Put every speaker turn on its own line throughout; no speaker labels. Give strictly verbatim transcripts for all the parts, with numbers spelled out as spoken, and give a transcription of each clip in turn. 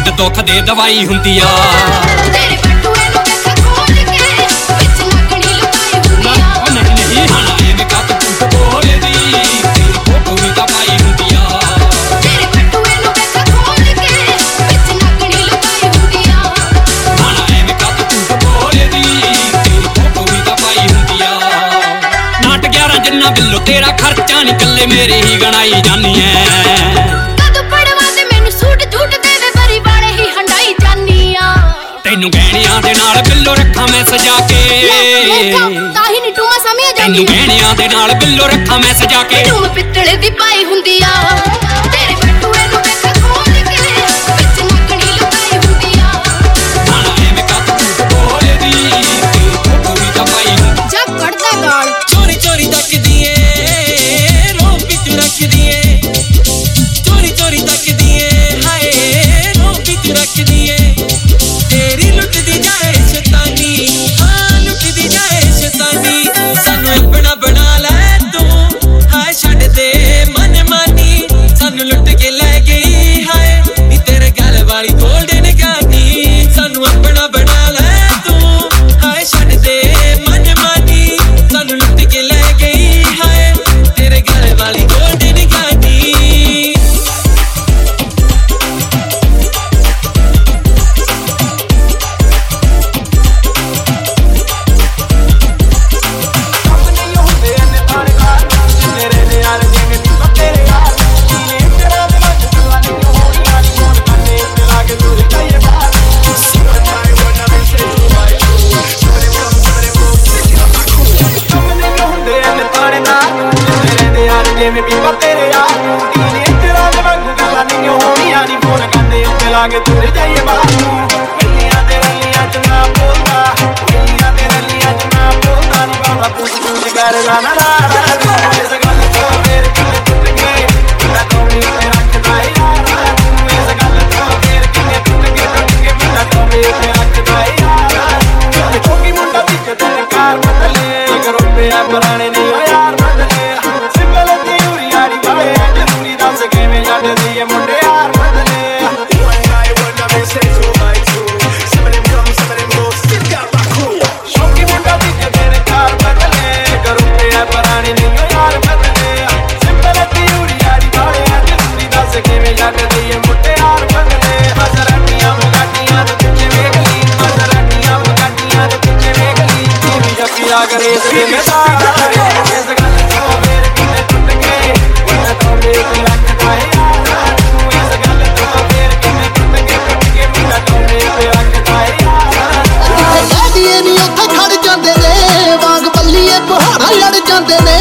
ਢਿੱਡ ਦੁੱਖ ਦੇ ਦਵਾਈ ਹੁੰਦੀ ਆ
ਤੇਰੇ ਬਟੂਏ ਨੂੰ ਵੇਖ ਖੋਲ ਕੇ ਵਿੱਚ ਨਕਲੀ ਲੁਕਾਈ ਹੁੰਦੀ ਆ
ਨਹੀਂ ਨਹੀਂ ਹਾਣਾ ਐਵੇਂ ਕੱਤ ਝੂਠ ਬੋਲਦੀ ਤੇਰੀ ਫੋਟੋ ਵੀ ਤਾਂ ਪਾਈ ਹੁੰਦੀ ਆ
ਤੇਰੇ ਬਟੂਏ ਨੂੰ ਵੇਖ ਖੋਲ ਕੇ ਵਿੱਚ ਨਕਲੀ ਲੁਕਾਈ ਹੁੰਦੀ ਆ
ਹਾਣਾ ਐਵੇਂ ਕੱਤ ਝੂਠ ਬੋਲਦੀ ਤੇਰੀ ਫੋਟੋ ਵੀ ਤਾਂ ਪਾਈ ਹੁੰਦੀ ਆ ਨਾਟ ਗਿਆਰਾਂ ਜਿੰਨਾ ਬਿੱਲੋ ਤੇਰਾ ਖਰਚਾ ਨੀ ਕੱਲੇ ਮੇਰੇ ਹੀ ਗਣਾਈ ਜਾਨੀ ਐ
ਕਦੋਂ ਪੜਵਾ ਤੇ ਮੈਨੂੰ ਸੂਟ ਝੂਟ ਦੇਵੇ ਬਰੀ ਵਾਲੇ ਹੀ ਹੰਡਾਈ ਜਾਨੀ ਆ
ਤੈਨੂੰ ਗਹਿਣਿਆਂ ਦੇ ਨਾਲ ਬਿੱਲੋ ਰੱਖਾਂ ਮੈਂ ਸਜਾ ਕੇ
ਤਾਂ ਹੀ ਨੀ ਟੂਮਾ ਸਮਿਆ ਜਾਂਦੀ
ਤੈਨੂੰ ਗਹਿਣਿਆਂ ਦੇ ਨਾਲ ਬਿੱਲੋ ਰੱਖਾਂ ਮੈਂ ਸਜਾ ਕੇ
ਟੂਮ ਪਿੱਤਲ ਦੀ ਪਾਈ ਹੁੰਦੀ ਆ ਤੇਰੇ ਬਟੂਏ ਨੂੰ ਵੇਖ ਖੋਲ ਕੇ ਵਿੱਚ ਨਕਲੀ ਲੁਕਾਈ ਹੁੰਦੀ ਆ
ਹਾਣਾ ਐਵੇਂ ਕੱਤ ਝੂਠ ਬੋਲਦੀ ਤੇਰੀ ਫੋਟੋ ਵੀ ਤਾਂ ਪਾਈ ਹੁੰਦੀ
ਜਾ ਕੱਢਦਾ ਗਾਲ
ਚੋਰੀ ਚੋਰੀ ਤੱਕਦੀ ਏ ਰੋਂ ਵਿੱਚ ਰੱਖਦੀ ਏ ਚੋਰੀ ਚੋਰੀ ਤੱਕਦੀ ਏ ਹਾਏ ਰੋਂ ਵਿੱਚ ਰੱਖਦੀ ਏ ਤੇਰੀ ਲੁੱਟਦੀ ਜਾਏ ਸ਼ੈਤਾਨੀ ਹਾਂ ਲੁੱਟਦੀ ਜਾਏ ਸ਼ੈਤਾਨੀ ਸਾਨੂੰ ਆਪਣਾ ਬਣਾ ਲੈ ਤੂੰ ਹਾਏ ਛੱਡ ਦੇ ਮਨ ਮਾਨੀ ਸਾਨੂੰ ਲੁੱਟ ਕੇ ਲੈ ਗਈ ਹਾਏ ਨੀ ਤੇਰੇ ਗਲ ਵਾਲੀ ਗੋਲਡਨ ਗਾਨੀ ਸਾਨੂੰ ਆਪਣਾ ਬਣਾ ਲੈ ਤੂੰ ਹਾਏ ਛੱਡ ਦੇ ਮਨ ਮਾਨੀ ਸਾਨੂੰ ਲੁੱਟ ਕੇ ਲੈ ਗਈ ਹਾਏ ਤੇਰੇ ਗਲ ਵਾਲੀ ਗੋਲਡਨ ਗਾਨੀ
ਜਿਵੇਂ ਬੀਬਾ ਤੇਰੇ ਯਾਰ ਤੀਨੇ ਤੇਰਾ ਦੇ ਵਾਂਗੂ ਗੱਲਾਂ ਨਹੀਂ ਹੋਣੀਆਂ ਨੀ ਫੋਨ ਕਰਦੇ ਉੱਤੇ ਲਾ ਕੇ ਤੁਰ ਜਾਈਏ ਬਾਹਰ ਨੂੰ ਗੱਲੀਆਂ ਦੇ ਰੱਲੀਆਂ ਚ ਨਾ ਬੋਲਦਾ ਗੱਲੀਆਂ ਦੇ ਰੱਲੀਆਂ ਚ ਨਾ ਬੋਲਦਾ ਨੀ ਬਾਬਾ ਪੁੱਛ ਪੁੱਛ ਕਰ ਨਾ ਨਾ ਨਾ ਇਸ ਗੱਲ ਤੋਂ ਫੇਰ ਕਿਵੇਂ ਟੁੱਟ ਗਏ ਮੈਂ ਤੋਂ ਵੀ ਤੇ ਰੱਖਦਾ ਯਾਰ ਇਸ ਗੱਲ ਤੋਂ ਫੇਰ ਕਿਵੇਂ ਟੁੱਟ ਗਏ ਟੁੱਟ ਗਏ ਮੈਂ ਤੋਂ ਵੀ ਤੇ ਰੱਖਦਾ ਯਾਰ ਚੋਕੀ ਮੁੰਡਾ ਵਿੱਚ ਤੇਰੇ ਕਾਰ ਬਦਲੇ ਕਰੋ ਪਿਆ ਪੁਰਾਣੇ ਨਹੀਂ ਹੋ ਯਾਰ ਬਦਲੇ ਕਿਵੇਂ ਜਾਂਦੇ ਇਹ ਮੁੰਡੇ ਯਾਰ ਬਦਲੇ ਸ਼ੌਕੀ ਮੁੰਡਾ ਦੀ ਤੇਰੇ ਕਾਰ ਬਦਲੇ ਕਰੂੰਗੇ ਆ ਪੁਰਾਣੇ ਨਹੀਂ ਯਾਰ ਬਦਲੇ ਸਿੰਪਲ ਤਿਉਰੀ ਯਾਰੀ ਵਾਲੇ ਜ਼ਰੂਰੀ ਦੱਸ ਕਿਵੇਂ ਜਾਂਦੇ ਇਹ ਮੁੰਡੇ ਯਾਰ ਬਦਲੇ ਮਜ਼ਰਾਟੀਆਂ ਮਗਾਟੀਆਂ ਤੇ ਪਿੱਛੇ ਵੇਖ ਲਈ ਮਜ਼ਰਾਟੀਆਂ ਮਗਾਟੀਆਂ ਤੇ ਪਿੱਛੇ ਵੇਖ ਲਈ ਤੀਵੀਂ ਜੱਫੀ ਆ ਕਰੇ ਤੇ ਮੈਂ ਤਾਂ ਇਸ ਗੱਲ ਤੋਂ ਫੇਰ ਕਿਵੇਂ ਟੁੱਟ ਗਏ ਮੈਂ ਤਾਂ ਵੇਖ ਰੱਖਦਾ ਯਾਰ ਇਸ ਗੱਲ ਤੋਂ ਫੇਰ ਕਿਵੇਂ ਟੁੱਟ ਗਏ ਟੁੱਟ ਗਏ ਮੈਂ ਤਾਂ ਵੇਖ ਰੱਖਦਾ ਯਾਰ
ਕਹਿਦੀਏ ਨੀ ਉੱਥੇ ਖੜ ਜਾਂਦੇ ਨੇ ਵਾਂਗ ਬੱਲੀਏ ਪਹਾੜਾਂ ਲੜ ਜਾਂਦੇ ਨੇ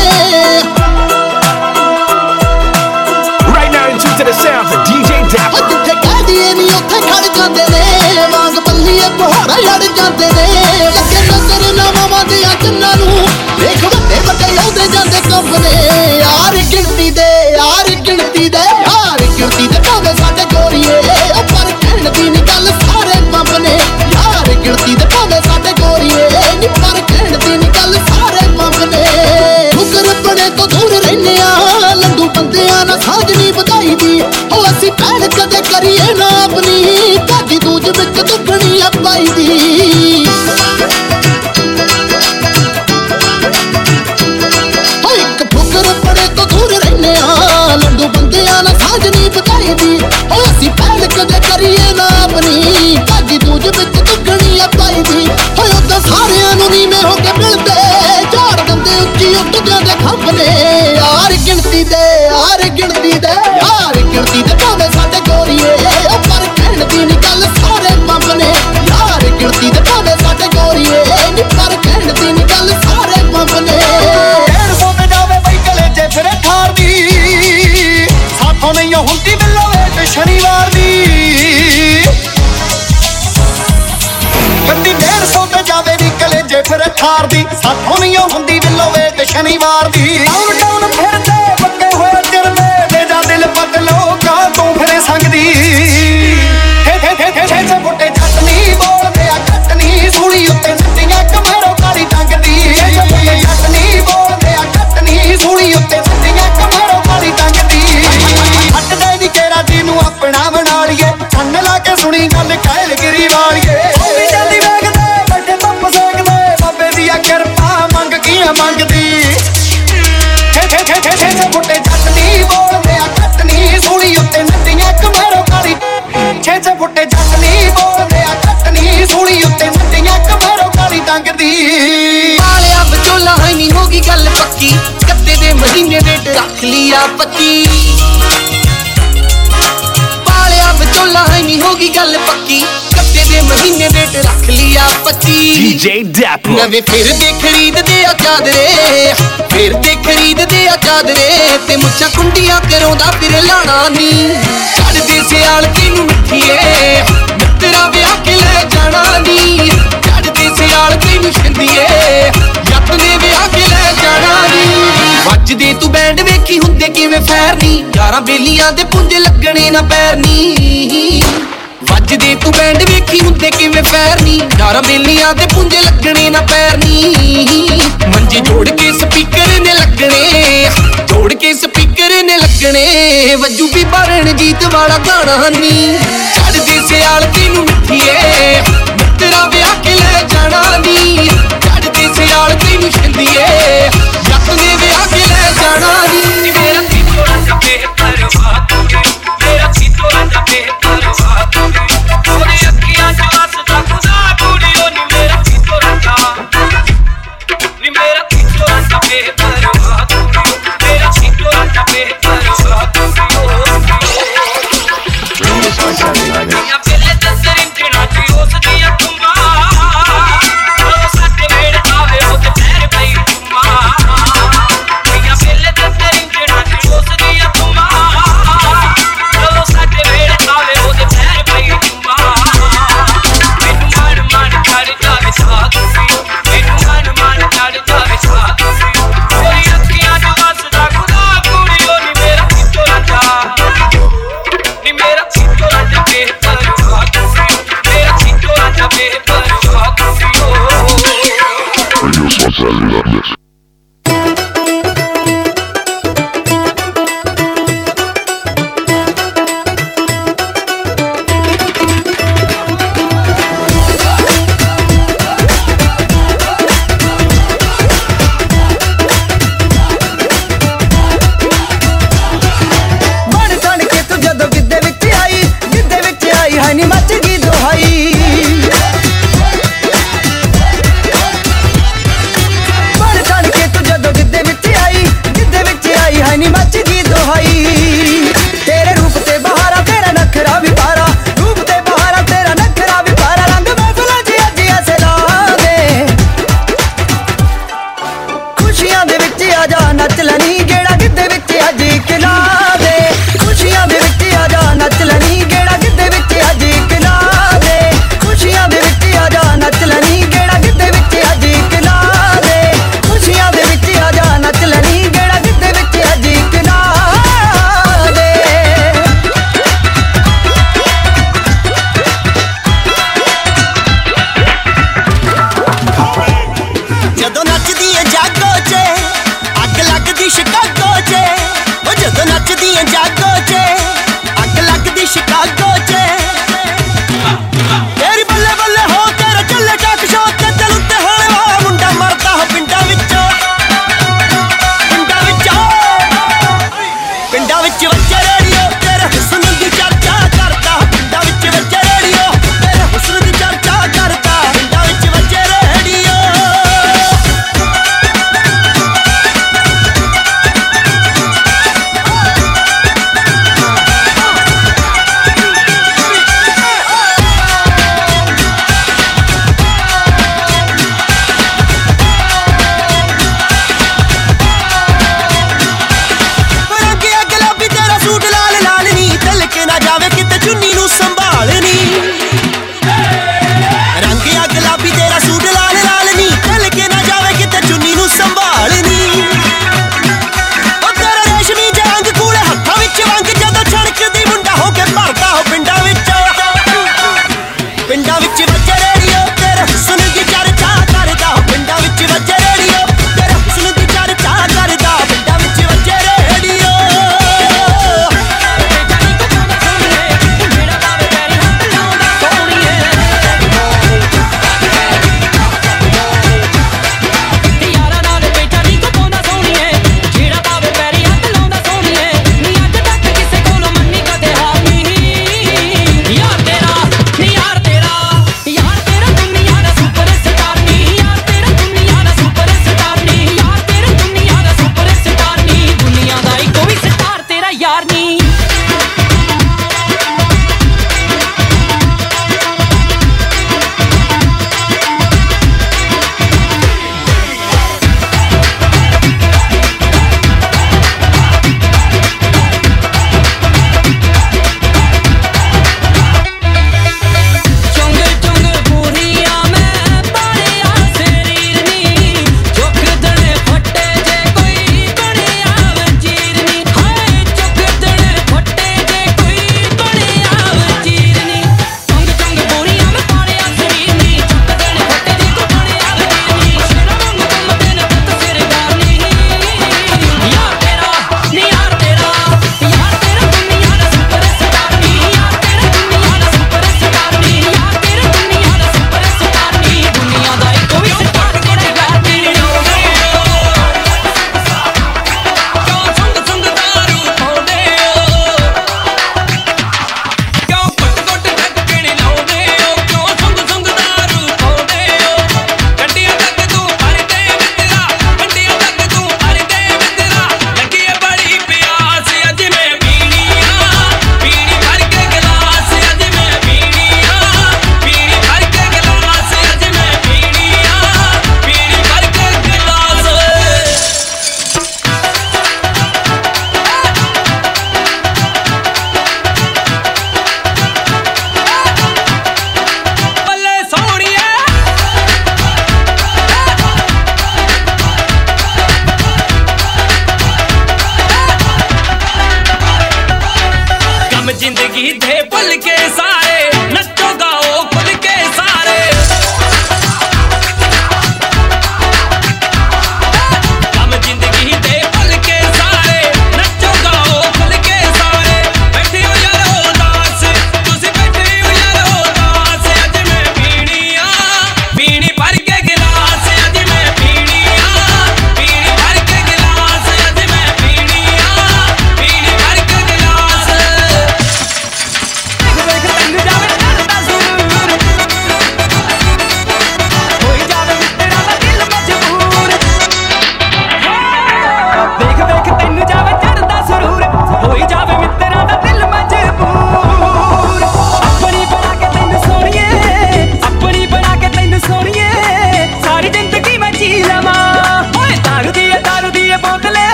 Right now in tune to the sounds of D J Dapper.
ਜਿੱਥੇ ਕਹਿਦੀਏ ਨੀ ਉੱਥੇ ਖੜ ਜਾਂਦੇ ਨੇ ਵਾਂਗ ਬੱਲੀਏ ਪਹਾੜਾਂ ਲੜ ਜਾਂਦੇ ਨੇ ਲੱਗੇ ਨਜ਼ਰ ਨਾ ਮਾਵਾਂ ਦੀਆਂ ਕੰਨਾਂ ਨੂੰ ਵੇਖ ਵੱਡੇ ਵੱਡੇ ਆਉਂਦੇ ਜਾਂਦੇ ਕੰਬ ਨੇ ਯਾਰ ਗਿਣਤੀ ਦੇ ਯਾਰ ਗਿਣਤੀ ਦੇ ਯਾਰ ਗਿਣਤੀ ਦੇ ਭਾਵੇਂ ਸਾਡੇ ਗੋਰੀਏ ਉਹ ਪਰ ਗਿਣਤੀ ਨੀ ਗੱਲ ਸਾਰੇ ਬੰਬ ਨੇ ਯਾਰ ਗਿਣਤੀ ਦੇ ਭਾਵੇਂ ਸਾਡੇ ਗੋਰੀਏ ਨੀ ਪਰ ਗਿਣਤੀ ਨੀ ਗੱਲ ਸਾਰੇ ਬੰਬ ਨੇ ਠੁਕਰ ਬਣੇ ਤੋਂ ਦੂਰ ਰਹਿੰਦੇ ਆ ਲੰਡੂ ਬੰਦਿਆਂ ਨਾਲ ਸਾਂਝ ਨੀ ਵਧਾਈ ਦੀ ਉਹ ਅਸੀਂ ਭੈਣ ਕਦੇ ਕਰੀਏ ਨਾ ਆਪਣੀ ਕਾਜੀ ਦੂਜ ਵਿੱਚ ਦੁੱਗਣੀ ਆ ਪਾਈ ਦੀ ਇੱਕ ਠੁਕਰ ਬਣੇ ਤੋਂ ਦੂਰ ਰਹਿੰਦੇ ਆ ਲੰਡੂ ਬੰਦਿਆਂ ਨਾਲ ਸਾਂਝ ਨੀ ਵਧਾਈ ਦੀ ਉਹ ਅਸੀਂ ਭੈਣ ਕਦੇ ਕਰੀਏ ਨਾ ਆਪਣੀ ਕਾਜੀ ਦੂਜ ਵਿੱਚ ਦੁੱਗਣੀ ਆ ਪਾਈ ਦੀ ਹੋਏ ਉਦਾਂ ਸਾਰਿਆਂ ਨੂੰ ਨੀਵੇਂ ਹੋ ਕੇ ਮਿਲਦੇ ਝਾੜ ਦਿੰਦੇ ਉੱਚੀ ਉੱਡ ਜਾਂਦੇ ਖੰਭ ਨੇ ਯਾਰ ਗਿਣਤੀ ਦੇ ਯਾਰ ਗਿਣਤੀ ਦੇ ਯਾਰ ਗਿਣਤੀ ਦੇ ਭਾਵੇਂ ਸਾਡੇ ਗੋਰੀਏ ਉਹ ਪਰ ਗਿਣਤੀ ਨੀ ਗੱਲ ਸਾਰੇ ਬੰਬ ਨੇ ਯਾਰ ਗਿਣਤੀ ਦੇ ਭਾਵੇਂ ਸਾਡੇ ਗੋਰੀਏ ਨੀ ਪਰ ਗਿਣਤੀ ਨੀ ਗੱਲ ਸਾਰੇ ਬੰਬ ਨੇ
ਡੇਢ ਸੌ ਤੇ ਜਾਵੇ ਬਈ ਕਲੇਜੇ ਫਿਰੇ ਠਾਰ ਦੀ ਸਾਥੋਂ ਨਹੀਂ ਹੁੰਦੀ ਬਿੱਲੋ ਵੇਟ ਸ਼ਨੀਵਾਰ ਦੀ ਗੱਡੀ ਡੇਢ ਸੌ ਤੇ ਜਾਵੇ ਵੀ ਕਲੇਜੇ ਫਿਰੇ ਠਾਰ ਦੀ ਸਾਥੋਂ ਨਹੀਂ ਹੁੰਦੀ ਬਿੱਲੋ ਵੇਟ ਸ਼ਨੀਵਾਰ ਦੀ ਡਾਊਨ ਡਾਊਨ ਫਿਰਦੇ ਪੱਕੇ ਹੋਏ ਚਿਰਦੇ ਮੇਰਾ ਦਿਲ ਬਦਲੋ ਕਾ ਤੂੰ ਫਿਰੇ ਸੰਗਦੀ ਹੇ ਹੇ ਹੇ ਹੇ ਛੇ ਫੁੱਟੇ ਜੱਟ ਨਹੀਂ ਬੋਲਦੇ ਆ ਘੱਟ ਨਹੀਂ ਸੂਲੀ ਉੱਤੇ ਸਿੱਟੀਆਂ ਕਮਰੋ ਕਾਲੀ ਟੰਗਦੀ ਛੇ ਫੁੱਟੇ ਜੱਟ ਨਹੀਂ ਬੋਲਦੇ ਆ ਘੱਟ ਨਹੀਂ ਸੂਲੀ ਉੱਤੇ ਸਿੱਟੀਆਂ ਕਮਰੋ ਕਾਲੀ ਟੰਗਦੀ ਹੱਟਦੇ ਨੀ ਕੇਰਾ ਦੀ ਨੂੰ ਆਪਣਾ ਬਣਾ ਲਈਏ ਕੰਨ ਲਾ ਕੇ ਸੁਣੀ ਗੱਲ ਕਾਇਲਗਿਰੀ ਵਾਲੀਏ ਵੀ ਜਾਂਦੀ ਵੇਖਦੇ ਬੈਠੇ ਧੁੱਪ ਸੇਕਦੇ ਬਾਬੇ ਦੀ ਆ ਕਿਰਪਾ ਮੰਗ ਕੀਆਂ ਮੰਗਦੀ ਛੇ ਫੁੱਟੇ ਜੱਟ ਨੀ ਬੋਲਦੇ ਆ ਕੱਟ ਨੀ ਸੂਲੀ ਉੱਤੇ ਨੱਟੀਆਂ ਕਮਰੋ ਕਾਲੀ ਛੇ ਛੇ ਫੁੱਟੇ ਜੱਟ ਨੀ ਬੋਲਦੇ ਆ ਕੱਟ ਨੀ ਸੂਲੀ ਉੱਤੇ ਨੱਟੀਆਂ ਕਮਰੋ ਕਾਲੀ ਟੰਗਦੀ
ਵਾਲਿਆ ਵਿਚੋਲਾ ਹੈ ਨੀ ਹੋਗੀ ਗੱਲ ਪੱਕੀ ਕੱਤੇ ਦੇ ਮਹੀਨੇ ਡੇਟ ਰੱਖ ਲਿਆ ਪੱਕੀ ਵਾਲਿਆ ਵਿਚੋਲਾ ਹੈ ਨੀ ਹੋਗੀ ਗੱਲ ਪੱਕੀ ਕੱਤੇ ਦੇ ਮਹੀਨੇ ਡੇਟ ਰੱਖ ਲਿਆ ਪੱਚੀ
D J Dapper
ਨਵੇਂ ਫਿਰਦੇ ਖਰੀਦਦੇ ਆ ਚਾਦਰੇ ਫਿਰਦੇ ਖਰੀਦਦੇ ਆ ਚਾਦਰੇ ਤੇ ਮੁੱਛਾਂ ਕੁੰਡੀਆਂ ਕਰਾਉਂਦਾ ਫਿਰ ਲਾਣਾ ਨੀ ਛੱਡਦੇ ਸਿਆਲ ਤੈਨੂੰ ਮਿੱਠੀਏ ਮਿੱਤਰਾ ਵਿਆਹ ਕੇ ਲੈ ਜਾਣਾ ਨੀ ਛੱਡਦੇ ਸਿਆਲ ਤੈਨੂੰ ਛਿੰਦੀਏ ਯੱਤ ਨੇ ਵਿਆਹ ਕੇ ਲੈ ਜਾਣਾ ਨੀ ਵੱਜਦੇ ਤੂੰ ਬੈਂਡ ਵੇਖੀ ਹੁੰਦੇ ਕਿਵੇਂ ਫੈਰ ਨੀ ਯਾਰਾਂ ਬੇਲੀਆਂ ਦੇ ਪੁੰਜੇ ਲੱਗਣੇ ਨਾ ਪੈਰ ਨੀ ਵੱਜਦੇ ਤੂੰ ਬੈਂਡ ਵੇਖੀ ਹੁੰਦੇ ਕਿਵੇਂ ਫੈਰ ਨੀ ਯਾਰਾਂ ਬੇਲੀਆਂ ਦੇ ਪੁੰਜੇ ਲੱਗਣੇ ਨਾ ਪੈਰ ਨੀ ਮੰਜੇ ਜੋੜ ਕੇ ਸਪੀਕਰ ਨੇ ਲੱਗਣੇ ਜੋੜ ਕੇ ਸਪੀਕਰ ਨੇ ਲੱਗਣੇ ਵੱਜੂ ਵੀ ਰਣਜੀਤ ਵਾਲਾ ਗਾਣਾ ਨੀ ਛੱਡਦੇ ਸਿਆਲ ਤੈਨੂੰ ਮਿੱਠੀਏ ਮਿੱਤਰਾ ਵਿਆਹ ਕੇ ਲੈ ਜਾਣਾ ਨੀ ਛੱਡਦੇ ਸਿਆਲ ਤੈਨੂੰ ਛਿੰਦੀਏ ਯੱਤ ਨੇ ਵਿਆਹ ਕੇ ਲੈ ਜਾਣਾ ਨੀ ਮੇਰਾ ਤੀਤੋ ਰਾਜਾ ਬੇਪਰਵਾਹ ਤੂੰ ਮੇਰਾ ਤੀਤੋ ਰਾਜਾ ਬੇਪਰਵਾਹ ਤੂੰ ਉਹਦੇ ਅੱਖੀਆਂ ਚ ਵਸਦਾ ਖੁਦਾ ਕੁੜੀਓ ਨੀ ਮੇਰਾ ਤੀਤੋ ਰਾਜਾ ਨੀ ਮੇਰਾ ਤੀਤੋ ਰਾਜਾ ਬੇਪਰਵਾਹ ਤੂੰ ਮੇਰਾ ਤੀਤੋ ਰਾਜਾ ਬੇਪਰਵਾਹ ਤੂੰ ਦੀਆਂ ਪਹਿਲੇ ਤੇ ਸਰਿੰਜਣਾ ਚ ਉਸ ਦੀਆਂ ਤੁੰਬਾਂ ਉਹ ਸਾਡੇ ਵੇੜੇ ਆਵੇ ਉਹਦੇ ਪੈਰ ਪਈ ਤੁੰਬਾਂ ਦੀਆਂ ਪਹਿਲੇ ਤੇ ਸਰਿੰਜਣਾ ਚ ਉਸ ਦੀਆਂ ਤੁੰਬਾਂ ਉਹ ਸਾਡੇ ਵੇੜੇ ਆਵੇ ਉਹਦੇ ਪੈਰ ਪਈ ਤੁੰਬਾਂ ਮੈਨੂੰ ਮਨ ਮਨ ਚੜ ਜਾਵੇ ਸਾਥ ਮੈਨੂੰ ਮਨ ਮਨ ਚੜ ਜਾਵੇ ਸਾਥ ਕੋਈ ਅੱਖੀਆਂ ਚ ਵਸਦਾ ਖੁਦਾ ਕੁੜੀਓ ਨੀ ਮੇਰਾ ਤੀਤੋ ਰਾਜਾ ਨੀ ਮੇਰਾ ਤੀਤੋ ਰਾਜਾ ਬੇਪਰਵਾਹ ਤੂੰ ਮੇਰਾ ਤੀਤੋ ਰਾਜਾ ਬੇਪਰਵਾਹ ਤੂੰ
ਬਣ ਤਣ ਕੇ ਤੂੰ ਜਦੋਂ ਗਿੱਧੇ ਵਿੱਚ ਆਈ ਗਿੱਧੇ ਵਿੱਚ ਆਈ ਹੈ ਨੀ ਮੱਚ ਗਈ ਦੁਹਾਈ ਬਣ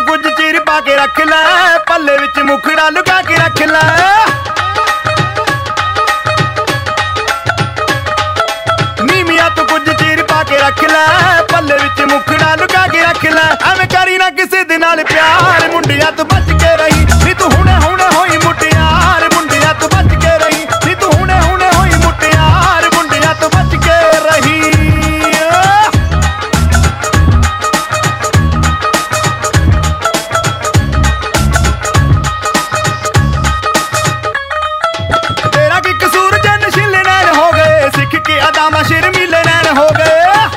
ਤੂੰ ਕੁਝ ਚਿਰ ਪਾ ਕੇ ਰੱਖ ਲੈ ਪੱਲੇ ਵਿੱਚ ਮੁਖੜਾ ਲੁਕਾ ਕੇ ਰੱਖ ਲੈ ਨੀਮੀਆਂ ਤੂੰ ਕੁਝ ਚਿਰ ਪਾ ਕੇ ਰੱਖ ਲੈ ਪੱਲੇ ਵਿੱਚ ਮੁਖੜਾ ਲੁਕਾ ਕੇ ਰੱਖ ਲੈ ਐਵੇਂ ਕਰੀ ਨਾ ਕਿਸੇ ਦੇ ਨਾਲ ਪਿਆਰ ਮੁੰਡਿਆਂ ਤੋਂ ਬਚ ਕੇ ਰਹੀ ਨੀ ਤੂੰ ਹੁਣੇ ਹੁਣੇ ਹੋਈ ਮੁਟਿਆਰ ਮੁੰਡਿਆਂ ਤੋਂ ਬਚ ਕੇ ਰਹੀ ਨੀ ਤੂੰ ਹੁਣੇ ਹੁਣੇ ਹੋਈ ਮੁਟਿਆਰ ਮੁੰਡਿਆਂ ਤੋਂ ਬਚ ਕੇ ਰਹੀ ਤੇਰਾ ਕੀ ਕਸੂਰ ਜੇ ਨਸ਼ੀਲੇ ਨੈਣ ਹੋ ਗਏ ਸਿੱਖ ਕੇ ਅਦਾਮਾ ਸ਼ਰਮੀਲੇ ਨੈਣ ਹੋ ਗਏ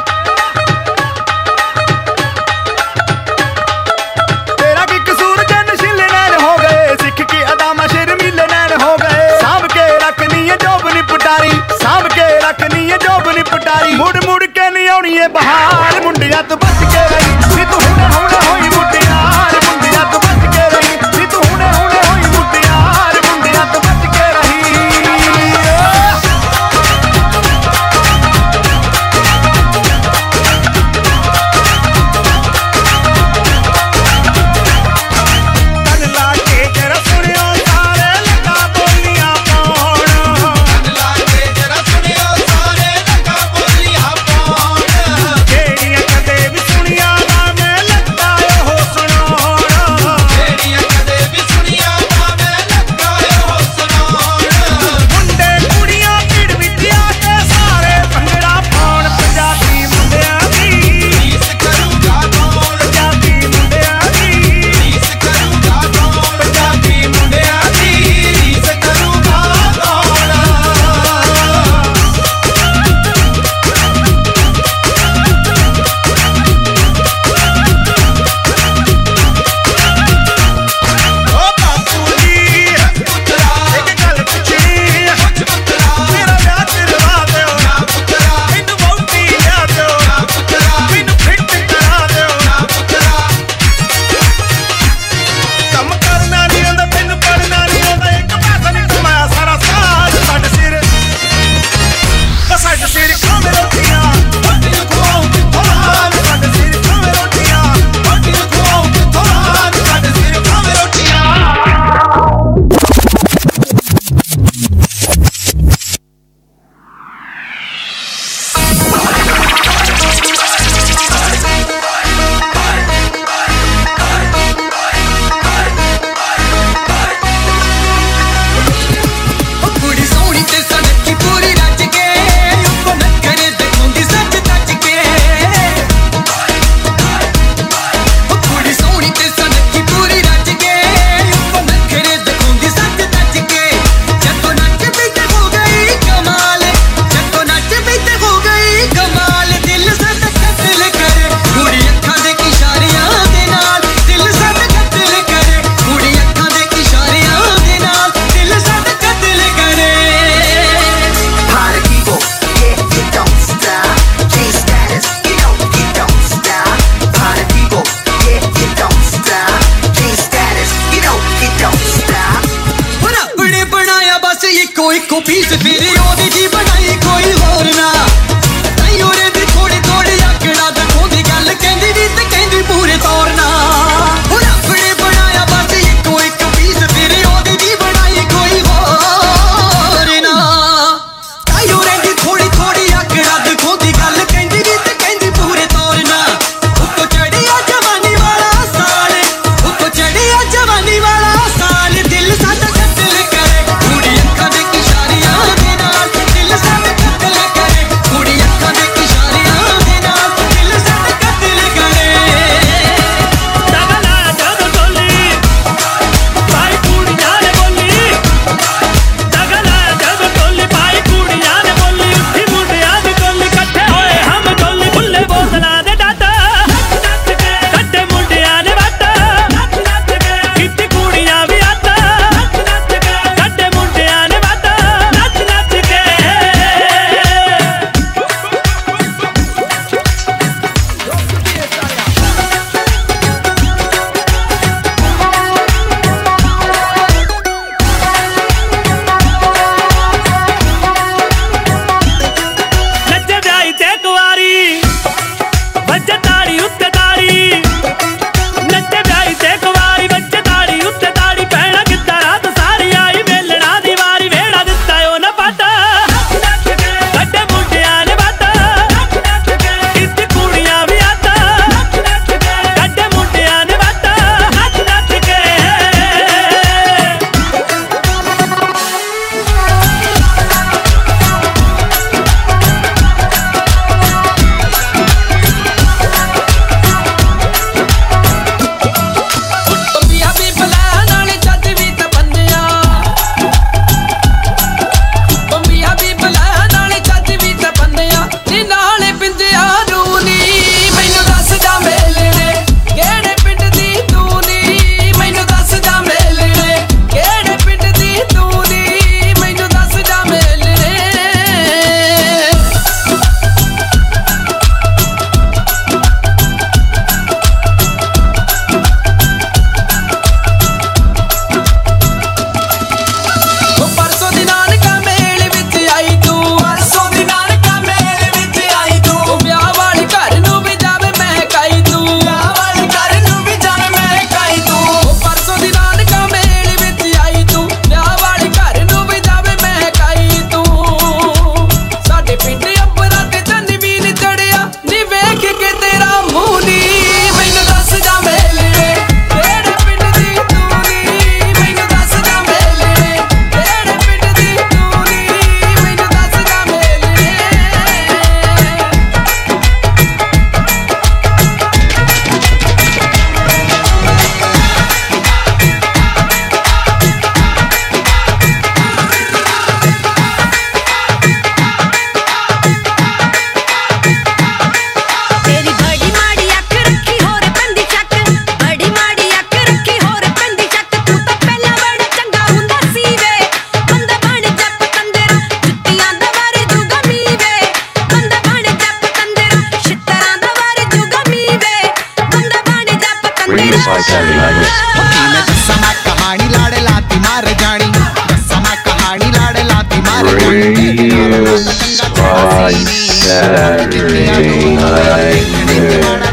ਤੇਰਾ ਕੀ ਕਸੂਰ ਜੇ ਨਸ਼ੀਲੇ ਨੈਣ ਹੋ ਗਏ ਸਿੱਖ ਕੇ ਅਦਾਮਾ ਸ਼ਰਮੀਲੇ ਨੈਣ ਹੋ ਗਏ ਸਾਂਭ ਕੇ ਰੱਖਣੀ ਏ ਜੋਬ ਨੀ ਪਟਾਰੀ ਸਾਂਭ ਕੇ ਰੱਖਣੀ ਏ ਜੋਬ ਨੀ ਪਟਾਰੀ ਮੁੜ ਮੁੜ ਕੇ ਨਹੀਂ ਆਉਣੀ ਏ ਬਹਾਰ ਮੁੰਡਿਆਂ ਤੋਂ ਬਚ ਕੇ ਰਹੀ ਨੀ ਤੂੰ ਹੁਣੇ ਹੁਣੇ ਹੋਈ ਮੁਟਿਆਰ ਮੁੰਡਿਆਂ ਤੋਂ ਬਚ ਕੇ ਰਹੀ ਨੀ ਤੂੰ ਹੁਣੇ ਹੁਣੇ ਹੋਈ ਮੁਟਿਆਰ ਮੁੰਡਿਆਂ ਤੋਂ ਬਚ ਕੇ ਰਹੀ ਤਨ ਲਾ ਕੇ ਜਰਾ ਸੁਣਿਓ ਸਾਰੇ ਲੱਗਾ ਬੋਲੀਆਂ ਪਾਉਣ ਤਨ ਲਾ ਕੇ ਜਰਾ ਸੁਣਿਓ ਸਾਰੇ ਲੱਗਾ ਬੋਲੀਆਂ ਪਾਉਣ ਜਿਹੜੀਆਂ ਕਦੇ ਵੀ ਸੁਣੀਆਂ ਨਾ ਮੈਂ ਲੱਗਾ ਉਹ ਸੁਣਾਉਣ ਜਿਹੜੀਆਂ ਕਦੇ ਵੀ ਸੁਣੀਆਂ ਨਾ ਮੈਂ ਲੱਗਾ ਉਹ ਸੁਣਾਉਣ ਮੁੰਡੇ ਕੁੜੀਆਂ ਭੀੜ ਵਿੱਚ ਆ ਕੇ ਸਾਰੇ ਭੰਗੜਾ ਪਾਉਣ ਪੰਜਾਬੀ ਮੁੰਡਿਆਂ ਦੀ ਰੀਸ ਕਰੂਗਾ ਕੌਣ ਪੰਜਾਬੀ ਮੁੰਡਿਆਂ ਦੀ ਰੀਸ ਕਰੂਗਾ ਕੌਣ ਪੰਜਾਬੀ ਮੁੰਡਿਆਂ ਦੀ ਰੀਸ ਕਰੂਗਾ ਕੌਣ ਓ ਬਾਪੂ ਜੀ ਪੁੱਤਰਾ ਇੱਕ ਗੱਲ ਪੁੱਛਣੀ ਪੁੱਤਰਾ ਮੇਰਾ ਵਿਆਹ ਕਰਵਾ ਦਿਓ ਨਾ ਪੁੱਤਰਾ ਮੈਨੂੰ ਵਹੁਟੀ ਲਿਆ ਦਿਓ ਨਾ ਪੁੱਤਰਾ ਮੈਨੂੰ ਫਿੱਟ ਕਰਾ ਦਿਓ ਨਾ ਪੁੱਤਰਾ ਕੰਮ ਕਰਨਾ ਨਹੀਂ ਆਉਂਦਾ ਤੈਨੂੰ ਪੜਨਾ ਨਹੀਂ ਆਉਂਦਾ ਇੱਕ ਪੈਸਾ ਨਹੀਂ ਕਮਾਇਆ ਸਾਰਾ ਸਾਲ ਸਾਡੇ ਸਿਰ ਤਾਂ ਸਾਡੇ ਸਿਰ ਖਾਵੇਂ ਰੋਟੀਆਂ ਵਹੁਟੀ ਨੂੰ ਖਵਾਉਂ ਕਿੱਥੋਂ ਲਾਨ ਸਾਡੇ ਸਿਰ ਖਾਵੇਂ ਰੋਟੀਆਂ ਵਹੁਟੀ ਨੂੰ ਖਵਾਉਂ ਕਿੱਥੋਂ ਲਾਨ ਸਾਡੇ ਸਿਰ ਖਾਵੇਂ ਰੋਟੀਆਂ
ਕੁੜੀ ਸੋਹਣੀ ਤੇ ਸਨਕੀ ਪੂਰੀ ਰੱਜ ਕੇ ਉੱਪਰ ਨਖਰੇ ਦਿਖਾਉਂਦੀ ਸੱਚ ਤੱਜ ਕੇ ਕੁੜੀ ਸੋਹਣੀ ਤੇ ਸਨਕੀ ਪੂਰੀ ਰੱਜ ਕੇ ਉੱਪਰ ਨਖਰੇ ਦਿਖਾਉਂਦੀ ਸੱਚ ਤੱਜ ਕੇ ਜਦੋਂ ਨੱਚ ਵੀ ਤੇ ਹੋ ਗਈ ਕਮਾਲ ਜਦੋਂ ਨੱਚ ਵੀ ਤੇ ਹੋ ਗਈ ਕਮਾਲ ਦਿਲ ਸੱਤ ਕਤਲ ਕਰੇ ਕੁੜੀ ਅੱਖਾਂ ਦੇ ਇਸ਼ਾਰਿਆਂ ਦੇ ਨਾਲ ਦਿਲ ਸੱਤ ਕਤਲ ਕਰੇ ਕੁੜੀ ਅੱਖਾਂ ਦੇ ਇਸ਼ਾਰਿਆਂ ਦੇ ਨਾਲ ਦਿਲ ਸੱਤ ਕਤਲ ਕਰੇ
Party people, yeah, you don't stop. G-status, you know you don't stop. Party people, yeah, you don't stop. G-status, you know you don't stop.
ਹੁਣ ਆਪਣੇ ਬਣਾਇਆ ਬਸ ਇੱਕੋ ਇੱਕੋ ਪੀਸ ਫਿਰ ਉਹਦੀ ਜੀ ਬਣਾਈ ਕੋਈ ਹੋਰ ਨਾ ਤਾਈ ਉਹਦੇ ਦੀ ਥੋੜੀ ਥੋੜੀ ਆਕੜਾ ਦਿਖਾਉਂਦੀ ਗੱਲ ਕਹਿੰਦੀ ਵੀ ਤੇ ਕਹਿੰਦੀ ਪੂਰੇ ਤੌਰ ਨਾ ਹੁਣ ਆਪਣੇ ਬਣਾਇਆ ਬਸ ਇੱਕੋ ਇੱਕ ਪੀਸ ਫਿਰ ਉਹਦੀ ਜੀ ਬਣਾਈ ਕੋਈ ਹੋਰ ਨਾ ਤਾਈ ਉਹਦੇ ਦੀ ਥੋੜੀ ਥੋੜੀ ਆਕੜਾ ਦਿਖਾਉਂਦੀ ਗੱਲ ਕਹਿੰਦੀ ਵੀ ਤੇ ਕਹਿੰਦੀ ਪੂਰੇ ਤੌਰ ਨਾ ਉੱਤੋਂ ਚੜਿਆ ਜਵਾਨੀ ਵਾਲਾ ਸਾਲ ਉੱਤੋਂ ਚੜਿਆ ਜਵਾਨੀ ਵਾਲਾ ਸਾਲ ਦਿਲ ਸਾਡਾ ਕਤਲ ਕਰੇ ਕੁੜੀ ਅੱਖਾਂ ਦੇ ਇਸ਼ਾਰਿਆਂ
Remix by Saturday Night Mix.
मैं दस्सा मैं कहानी लाड़े लाती मार जानी दस्सा मैं कहानी लाड़े लाती मार
Remix by Saturday Night Mix.